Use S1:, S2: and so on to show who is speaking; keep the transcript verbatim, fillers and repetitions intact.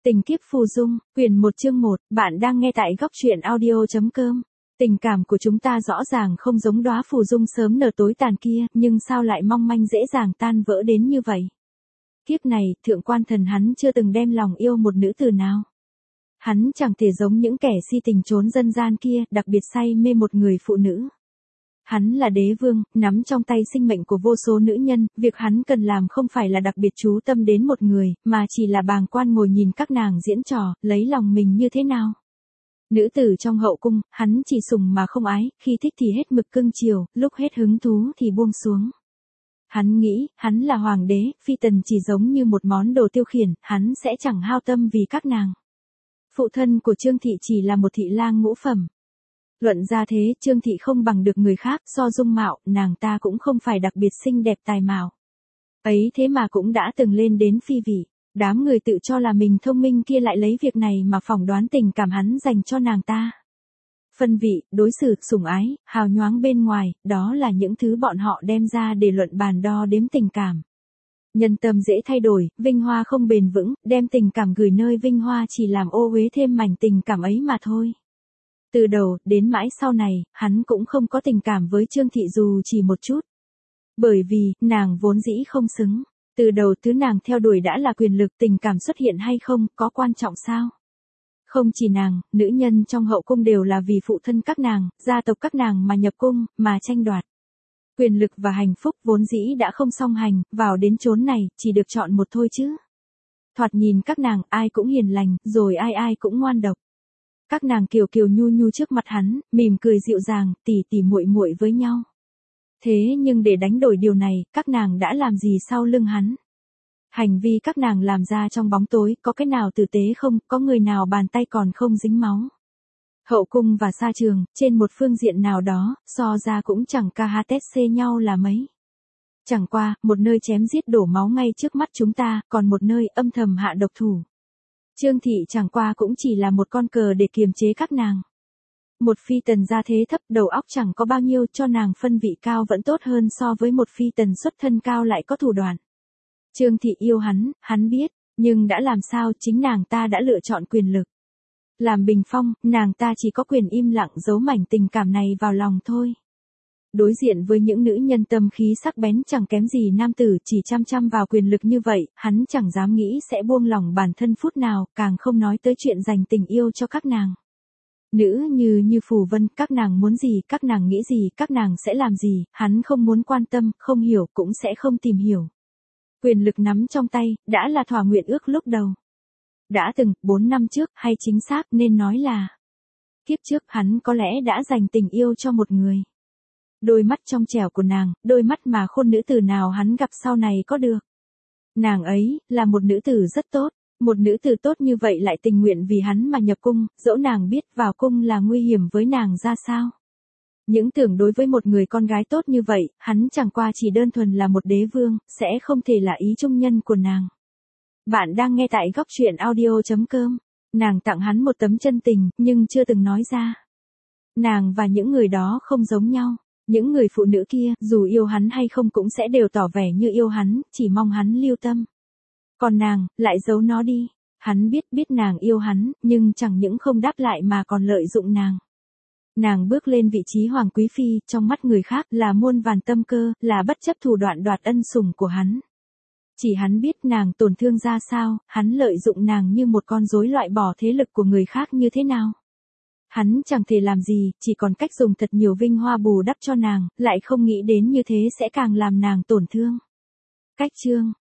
S1: Tình kiếp phù dung, quyển một chương một, bạn đang nghe tại góc truyện audio chấm com. Tình cảm của chúng ta rõ ràng không giống đóa phù dung sớm nở tối tàn kia, nhưng sao lại mong manh dễ dàng tan vỡ đến như vậy? Kiếp này, thượng quan thần hắn chưa từng đem lòng yêu một nữ tử nào. Hắn chẳng thể giống những kẻ si tình trốn dân gian kia, đặc biệt say mê một người phụ nữ. Hắn là đế vương, nắm trong tay sinh mệnh của vô số nữ nhân, việc hắn cần làm không phải là đặc biệt chú tâm đến một người, mà chỉ là bàng quan ngồi nhìn các nàng diễn trò, lấy lòng mình như thế nào. Nữ tử trong hậu cung, hắn chỉ sùng mà không ái, khi thích thì hết mực cưng chiều, lúc hết hứng thú thì buông xuống. Hắn nghĩ, hắn là hoàng đế, phi tần chỉ giống như một món đồ tiêu khiển, hắn sẽ chẳng hao tâm vì các nàng. Phụ thân của Trương Thị chỉ là một thị lang ngũ phẩm. Luận ra thế, Trương Thị không bằng được người khác, so dung mạo, nàng ta cũng không phải đặc biệt xinh đẹp tài mạo. Ấy thế mà cũng đã từng lên đến phi vị, đám người tự cho là mình thông minh kia lại lấy việc này mà phỏng đoán tình cảm hắn dành cho nàng ta. Phân vị, đối xử, sủng ái, hào nhoáng bên ngoài, đó là những thứ bọn họ đem ra để luận bàn đo đếm tình cảm. Nhân tâm dễ thay đổi, vinh hoa không bền vững, đem tình cảm gửi nơi vinh hoa chỉ làm ô uế thêm mảnh tình cảm ấy mà thôi. Từ đầu, đến mãi sau này, hắn cũng không có tình cảm với Trương Thị dù chỉ một chút. Bởi vì, nàng vốn dĩ không xứng. Từ đầu thứ nàng theo đuổi đã là quyền lực, tình cảm xuất hiện hay không, có quan trọng sao? Không chỉ nàng, nữ nhân trong hậu cung đều là vì phụ thân các nàng, gia tộc các nàng mà nhập cung, mà tranh đoạt. Quyền lực và hạnh phúc vốn dĩ đã không song hành, vào đến chốn này, chỉ được chọn một thôi chứ. Thoạt nhìn các nàng, ai cũng hiền lành, rồi ai ai cũng ngoan độc. Các nàng kiều kiều nhu nhu trước mặt hắn, mỉm cười dịu dàng, tỉ tỉ muội muội với nhau. Thế nhưng để đánh đổi điều này, các nàng đã làm gì sau lưng hắn? Hành vi các nàng làm ra trong bóng tối, có cái nào tử tế không, có người nào bàn tay còn không dính máu? Hậu cung và sa trường, trên một phương diện nào đó, so ra cũng chẳng ca hát xê nhau là mấy. Chẳng qua, một nơi chém giết đổ máu ngay trước mắt chúng ta, còn một nơi âm thầm hạ độc thủ. Trương Thị chẳng qua cũng chỉ là một con cờ để kiềm chế các nàng. Một phi tần gia thế thấp, đầu óc chẳng có bao nhiêu, cho nàng phân vị cao vẫn tốt hơn so với một phi tần xuất thân cao lại có thủ đoạn. Trương Thị yêu hắn, hắn biết, nhưng đã làm sao, chính nàng ta đã lựa chọn quyền lực. Làm bình phong, nàng ta chỉ có quyền im lặng giấu mảnh tình cảm này vào lòng thôi. Đối diện với những nữ nhân tâm khí sắc bén chẳng kém gì nam tử chỉ chăm chăm vào quyền lực như vậy, hắn chẳng dám nghĩ sẽ buông lỏng bản thân phút nào, càng không nói tới chuyện dành tình yêu cho các nàng. Nữ như như phù vân, các nàng muốn gì, các nàng nghĩ gì, các nàng sẽ làm gì, hắn không muốn quan tâm, không hiểu, cũng sẽ không tìm hiểu. Quyền lực nắm trong tay, đã là thỏa nguyện ước lúc đầu. Đã từng, bốn năm trước, hay chính xác nên nói là kiếp trước hắn có lẽ đã dành tình yêu cho một người. Đôi mắt trong trẻo của nàng, đôi mắt mà khôn nữ tử nào hắn gặp sau này có được. Nàng ấy, là một nữ tử rất tốt, một nữ tử tốt như vậy lại tình nguyện vì hắn mà nhập cung, dẫu nàng biết vào cung là nguy hiểm với nàng ra sao. Những tưởng đối với một người con gái tốt như vậy, hắn chẳng qua chỉ đơn thuần là một đế vương, sẽ không thể là ý trung nhân của nàng. Bạn đang nghe tại góc truyện audio chấm com. Nàng tặng hắn một tấm chân tình, nhưng chưa từng nói ra. Nàng và những người đó không giống nhau. Những người phụ nữ kia, dù yêu hắn hay không cũng sẽ đều tỏ vẻ như yêu hắn, chỉ mong hắn lưu tâm. Còn nàng, lại giấu nó đi. Hắn biết biết nàng yêu hắn, nhưng chẳng những không đáp lại mà còn lợi dụng nàng. Nàng bước lên vị trí hoàng quý phi, trong mắt người khác là muôn vàn tâm cơ, là bất chấp thủ đoạn đoạt ân sủng của hắn. Chỉ hắn biết nàng tổn thương ra sao, hắn lợi dụng nàng như một con rối loại bỏ thế lực của người khác như thế nào. Hắn chẳng thể làm gì, chỉ còn cách dùng thật nhiều vinh hoa bù đắp cho nàng, lại không nghĩ đến như thế sẽ càng làm nàng tổn thương. Cách chương